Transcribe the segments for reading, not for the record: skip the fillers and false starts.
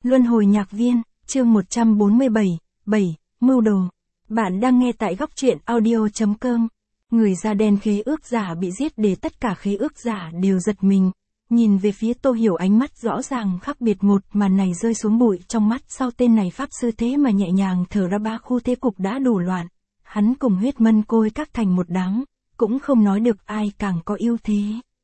Luân hồi nhạc viên, chương 147, 7, mưu đồ. Bạn đang nghe tại góc truyện audio.com. Người da đen khế ước giả bị giết để tất cả khế ước giả đều giật mình. Nhìn về phía Tô Hiểu, ánh mắt rõ ràng khác biệt, một màn này rơi xuống bụi trong mắt. Sau tên này pháp sư thế mà nhẹ nhàng thở ra, ba khu thế cục đã đủ loạn. Hắn cùng Huyết Mân Côi các thành một đám, cũng không nói được ai càng có ưu thế.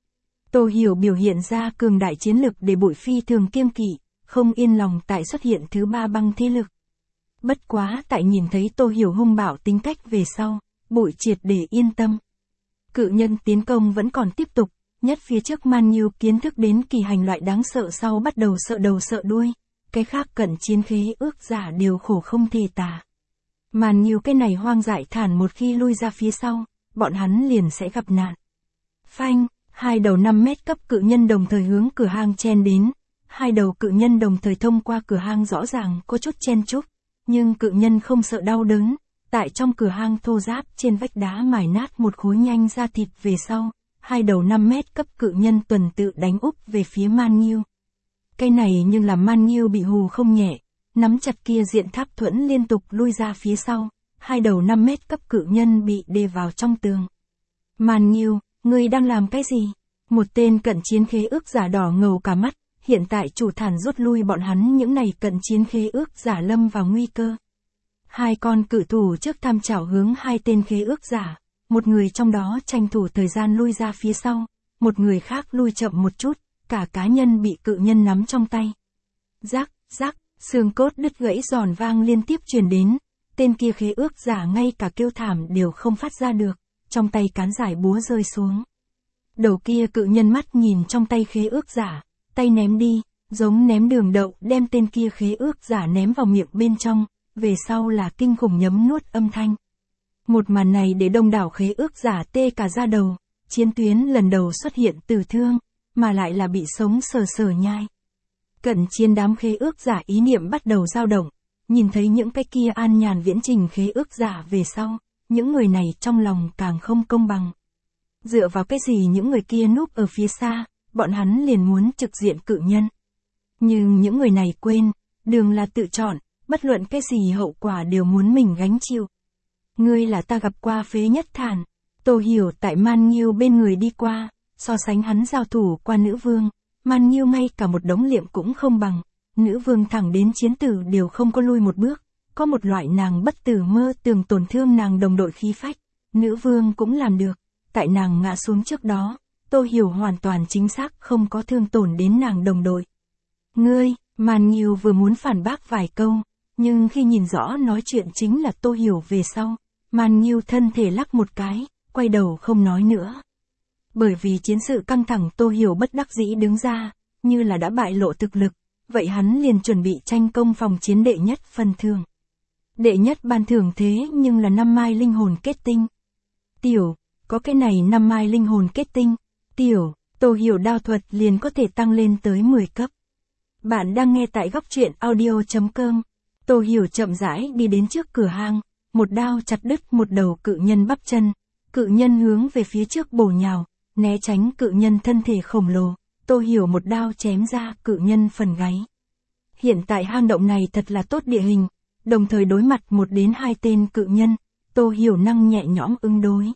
Tô Hiểu biểu hiện ra cường đại chiến lực để bụi phi thường kiêng kỵ, không yên lòng tại xuất hiện thứ ba băng thế lực. Bất quá tại nhìn thấy Tô Hiểu hung bạo tính cách về sau, bụi triệt để yên tâm. Cự nhân tiến công vẫn còn tiếp tục, nhất phía trước Man Nhiêu kiến thức đến kỳ hành loại đáng sợ sau bắt đầu sợ đầu sợ đuôi, cái khác cận chiến khế ước giả đều khổ không thể tả. Man Nhiêu cái này hoang dại thản, một khi lui ra phía sau, bọn hắn liền sẽ gặp nạn. Phanh, hai đầu 5 mét cấp cự nhân đồng thời hướng cửa hang chen đến. Hai đầu cự nhân đồng thời thông qua cửa hang, rõ ràng có chút chen chúc, nhưng cự nhân không sợ đau đớn, tại trong cửa hang thô ráp trên vách đá mài nát một khối nhanh ra thịt về sau, hai đầu 5 mét cấp cự nhân tuần tự đánh úp về phía Man Nhiêu. Cái này nhưng làm Man Nhiêu bị hù không nhẹ, nắm chặt kia diện tháp thuẫn liên tục lui ra phía sau, hai đầu 5 mét cấp cự nhân bị đè vào trong tường. Man Nhiêu, ngươi đang làm cái gì? Một tên cận chiến khế ước giả đỏ ngầu cả mắt. Hiện tại chủ thản rút lui bọn hắn, những này cận chiến khế ước giả lâm vào nguy cơ. Hai con cự thủ trước tham chảo hướng hai tên khế ước giả, một người trong đó tranh thủ thời gian lui ra phía sau, một người khác lui chậm một chút, cả cá nhân bị cự nhân nắm trong tay. Rắc, rắc, xương cốt đứt gãy giòn vang liên tiếp truyền đến, tên kia khế ước giả ngay cả kêu thảm đều không phát ra được, trong tay cán giải búa rơi xuống. Đầu kia cự nhân mắt nhìn trong tay khế ước giả, tay ném đi, giống ném đường đậu, đem tên kia khế ước giả ném vào miệng bên trong, về sau là kinh khủng nhấm nuốt âm thanh. Một màn này để đông đảo khế ước giả tê cả da đầu, chiến tuyến lần đầu xuất hiện tử thương, mà lại là bị sống sờ sờ nhai. Cận chiến đám khế ước giả ý niệm bắt đầu dao động, nhìn thấy những cái kia an nhàn viễn trình khế ước giả về sau, những người này trong lòng càng không công bằng. Dựa vào cái gì những người kia núp ở phía xa, bọn hắn liền muốn trực diện cự nhân. Nhưng những người này quên, đường là tự chọn, bất luận cái gì hậu quả đều muốn mình gánh chịu. Ngươi là ta gặp qua phế nhất thản. Tô Hiểu tại Man Nhiêu bên người đi qua, so sánh hắn giao thủ qua nữ vương, Man Nhiêu ngay cả một đống liệm cũng không bằng, nữ vương thẳng đến chiến tử đều không có lui một bước, có một loại nàng bất tử mơ tưởng tổn thương nàng đồng đội khí phách, nữ vương cũng làm được, tại nàng ngã xuống trước đó. Tô Hiểu hoàn toàn chính xác không có thương tổn đến nàng đồng đội. Ngươi, Man Nhiêu vừa muốn phản bác vài câu, nhưng khi nhìn rõ nói chuyện chính là Tô Hiểu về sau, Man Nhiêu thân thể lắc một cái, quay đầu không nói nữa. Bởi vì chiến sự căng thẳng, Tô Hiểu bất đắc dĩ đứng ra, như là đã bại lộ thực lực, vậy hắn liền chuẩn bị tranh công phòng chiến đệ nhất phần thưởng. Đệ nhất ban thưởng thế nhưng là 5 mai linh hồn kết tinh. Tiểu, có cái này 5 mai linh hồn kết tinh. Tiểu, Tô Hiểu đao thuật liền có thể tăng lên tới 10 cấp. Bạn đang nghe tại góc truyện audio.com. Tô Hiểu chậm rãi đi đến trước cửa hang, một đao chặt đứt một đầu cự nhân bắp chân. Cự nhân hướng về phía trước bổ nhào, né tránh cự nhân thân thể khổng lồ. Tô Hiểu một đao chém ra cự nhân phần gáy. Hiện tại hang động này thật là tốt địa hình, đồng thời đối mặt 1 đến 2 tên cự nhân, Tô Hiểu năng nhẹ nhõm ứng đối.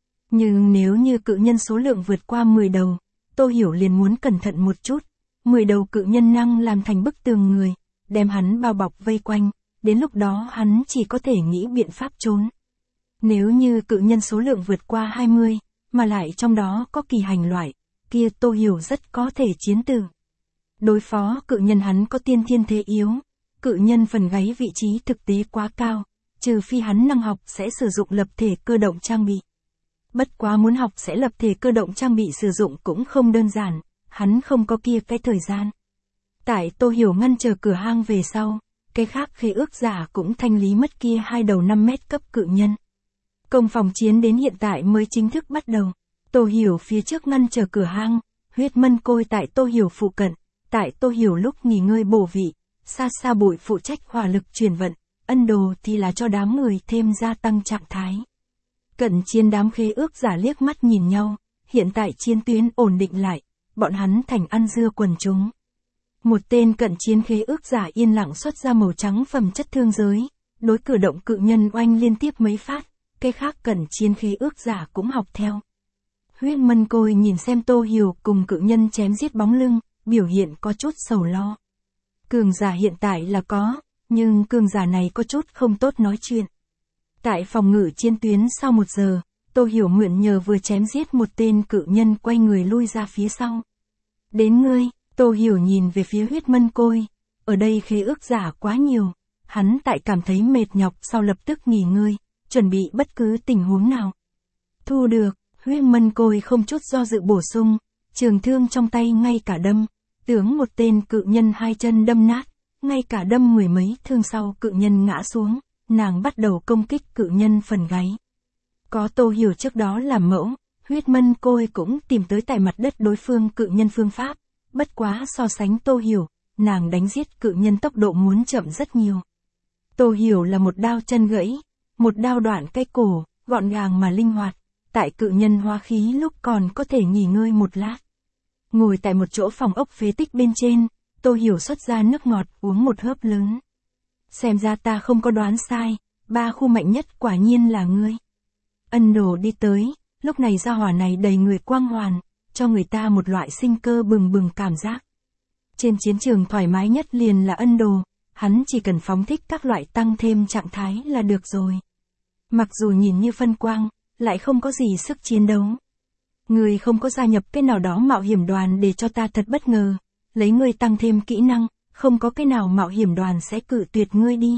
Nhưng nếu như cự nhân số lượng vượt qua 10 đầu, Tô Hiểu liền muốn cẩn thận một chút. 10 đầu cự nhân năng làm thành bức tường người, đem hắn bao bọc vây quanh, đến lúc đó hắn chỉ có thể nghĩ biện pháp trốn. Nếu như cự nhân số lượng vượt qua 20, mà lại trong đó có kỳ hành loại, kia Tô Hiểu rất có thể chiến tử. Đối phó cự nhân hắn có tiên thiên thế yếu, cự nhân phần gáy vị trí thực tế quá cao, trừ phi hắn năng học sẽ sử dụng lập thể cơ động trang bị. Bất quá muốn học sẽ lập thể cơ động trang bị sử dụng cũng không đơn giản, hắn không có kia cái thời gian. Tại Tô Hiểu ngăn chờ cửa hang về sau, cái khác khế ước giả cũng thanh lý mất kia hai đầu 5 mét cấp cự nhân. Công phòng chiến đến hiện tại mới chính thức bắt đầu. Tô Hiểu phía trước ngăn chờ cửa hang, Huyết Mân Côi tại Tô Hiểu phụ cận, tại Tô Hiểu lúc nghỉ ngơi bổ vị, xa xa bụi phụ trách hỏa lực truyền vận, Ân Đồ thì là cho đám người thêm gia tăng trạng thái. Cận chiến đám khế ước giả liếc mắt nhìn nhau, hiện tại chiến tuyến ổn định lại, bọn hắn thành ăn dưa quần chúng. Một tên cận chiến khế ước giả yên lặng xuất ra màu trắng phẩm chất thương giới, đối cử động cự nhân oanh liên tiếp mấy phát, cái khác cận chiến khế ước giả cũng học theo. Huyết Mân Côi nhìn xem Tô Hiểu cùng cự nhân chém giết bóng lưng, biểu hiện có chút sầu lo. Cường giả hiện tại là có, nhưng cường giả này có chút không tốt nói chuyện. Tại phòng ngự chiến tuyến sau 1 giờ, Tô Hiểu mượn nhờ vừa chém giết một tên cự nhân quay người lui ra phía sau. Đến ngươi, Tô Hiểu nhìn về phía Huyết Mân Côi, ở đây khế ước giả quá nhiều, hắn tại cảm thấy mệt nhọc sau lập tức nghỉ ngơi, chuẩn bị bất cứ tình huống nào. Thu được, Huyết Mân Côi không chút do dự bổ sung, trường thương trong tay ngay cả đâm, tướng một tên cự nhân 2 chân đâm nát, ngay cả đâm 10 mấy thương sau cự nhân ngã xuống, nàng bắt đầu công kích cự nhân phần gáy. Có Tô Hiểu trước đó làm mẫu, Huyết Mân Côi cũng tìm tới tại mặt đất đối phương cự nhân phương pháp, bất quá so sánh Tô Hiểu, nàng đánh giết cự nhân tốc độ muốn chậm rất nhiều. Tô Hiểu là một đao chân gãy, một đao đoạn cái cổ, gọn gàng mà linh hoạt, tại cự nhân hóa khí lúc còn có thể nghỉ ngơi một lát. Ngồi tại một chỗ phòng ốc phế tích bên trên, Tô Hiểu xuất ra nước ngọt uống một hớp lớn. Xem ra ta không có đoán sai, 3 khu mạnh nhất quả nhiên là ngươi. Ân Đồ đi tới, lúc này gia hỏa này đầy người quang hoàn, cho người ta một loại sinh cơ bừng bừng cảm giác. Trên chiến trường thoải mái nhất liền là Ân Đồ, hắn chỉ cần phóng thích các loại tăng thêm trạng thái là được rồi. Mặc dù nhìn như phân quang, lại không có gì sức chiến đấu. Ngươi không có gia nhập cái nào đó mạo hiểm đoàn để cho ta thật bất ngờ, lấy ngươi tăng thêm kỹ năng, không có cái nào mạo hiểm đoàn sẽ cự tuyệt ngươi đi.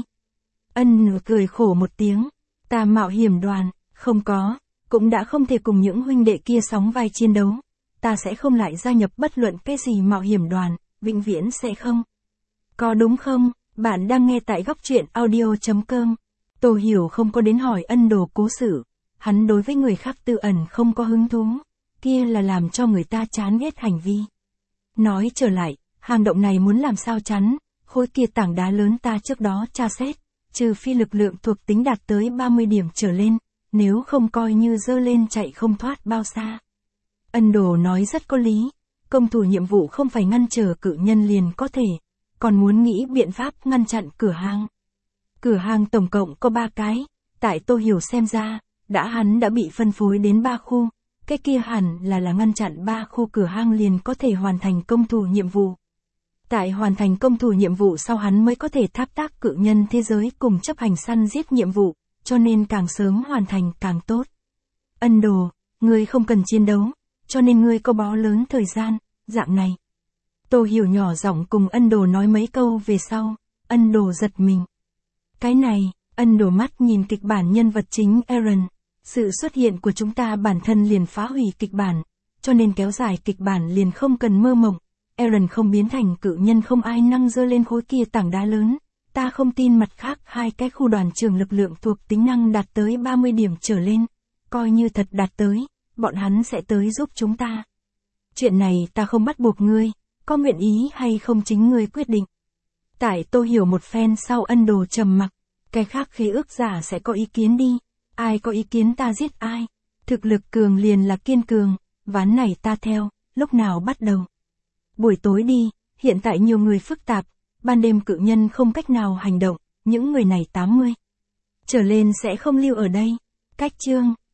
Ân Nửa cười khổ một tiếng, ta mạo hiểm đoàn, không có, cũng đã không thể cùng những huynh đệ kia sóng vai chiến đấu, ta sẽ không lại gia nhập bất luận cái gì mạo hiểm đoàn, vĩnh viễn sẽ không. Có đúng không? Bạn đang nghe tại góc truyện audio.com. Tô Hiểu không có đến hỏi Ân Đồ cố sự, hắn đối với người khác tư ẩn không có hứng thú, kia là làm cho người ta chán ghét hành vi. Nói trở lại, hang động này muốn làm sao chắn, khối kia tảng đá lớn ta trước đó tra xét, trừ phi lực lượng thuộc tính đạt tới 30 điểm trở lên, nếu không coi như dơ lên chạy không thoát bao xa. Ân Đồ nói rất có lý, công thủ nhiệm vụ không phải ngăn trở cự nhân liền có thể, còn muốn nghĩ biện pháp ngăn chặn cửa hang. Cửa hang tổng cộng có 3 cái, tại Tô Hiểu xem ra, hắn đã bị phân phối đến 3 khu, cái kia hẳn là ngăn chặn 3 khu cửa hang liền có thể hoàn thành công thủ nhiệm vụ. Tại hoàn thành công thủ nhiệm vụ sau hắn mới có thể tháp tác cự nhân thế giới cùng chấp hành săn giết nhiệm vụ, cho nên càng sớm hoàn thành càng tốt. Ân Đồ, ngươi không cần chiến đấu, cho nên ngươi có bó lớn thời gian, dạng này. Tô Hiểu nhỏ giọng cùng Ân Đồ nói mấy câu về sau, Ân Đồ giật mình. Cái này, Ân Đồ mắt nhìn kịch bản nhân vật chính Eren, sự xuất hiện của chúng ta bản thân liền phá hủy kịch bản, cho nên kéo dài kịch bản liền không cần mơ mộng. Eren không biến thành cự nhân không ai năng dơ lên khối kia tảng đá lớn, ta không tin mặt khác 2 cái khu đoàn trưởng lực lượng thuộc tính năng đạt tới 30 điểm trở lên, coi như thật đạt tới, bọn hắn sẽ tới giúp chúng ta. Chuyện này ta không bắt buộc ngươi, có nguyện ý hay không chính ngươi quyết định. Tại Tô Hiểu một phen sau Ân Đồ trầm mặc, cái khác khế ước giả sẽ có ý kiến đi, ai có ý kiến ta giết ai, thực lực cường liền là kiên cường, ván này ta theo, lúc nào bắt đầu. Buổi tối đi, hiện tại nhiều người phức tạp, ban đêm cự nhân không cách nào hành động, những người này 80 trở lên sẽ không lưu ở đây. Cách chương